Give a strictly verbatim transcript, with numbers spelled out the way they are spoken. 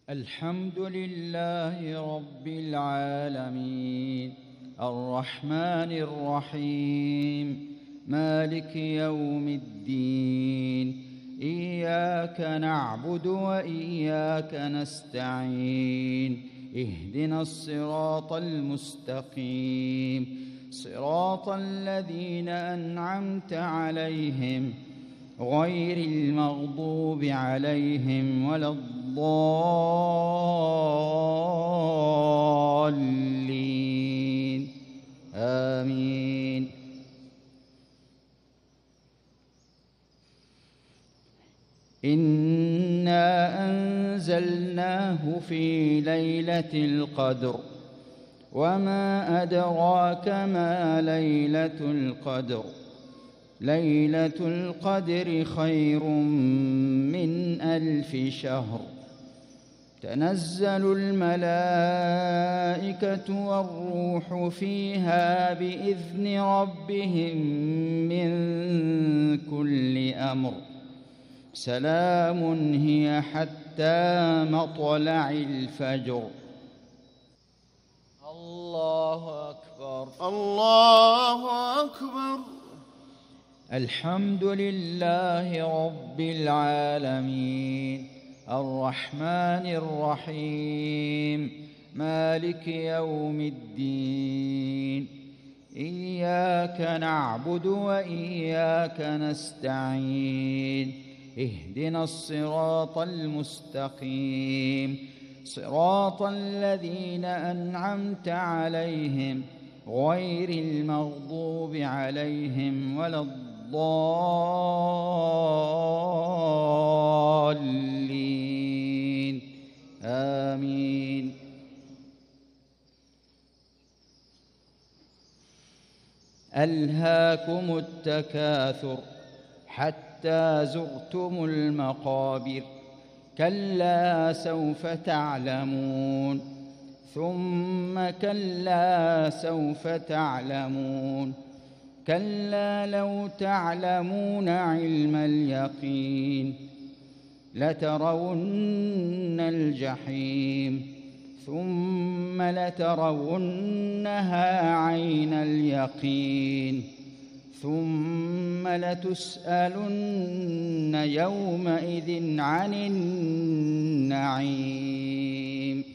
الحمد لله رب العالمين الرحمن الرحيم مالك يوم الدين إياك نعبد وإياك نستعين اهدنا الصراط المستقيم صراط الذين أنعمت عليهم غير المغضوب عليهم ولا الضالين آمين. إنا أنزلناه في ليلة القدر وما أدراك ما ليلة القدر ليلة القدر خير من ألف شهر تنزل الملائكة والروح فيها بإذن ربهم من كل أمر سلام هي حتى مطلع الفجر. الله أكبر الله أكبر. الحمد لله رب العالمين الرحمن الرحيم مالك يوم الدين إياك نعبد وإياك نستعين اهدنا الصراط المستقيم صراط الذين أنعمت عليهم غير المغضوب عليهم ولا الضالين آمين. ألهاكم التكاثر حتى زرتم المقابر كلا سوف تعلمون ثم كلا سوف تعلمون كلا لو تعلمون علم اليقين لترون الجحيم ثم لترونها عين اليقين ثم لتسألن يومئذ عن النعيم.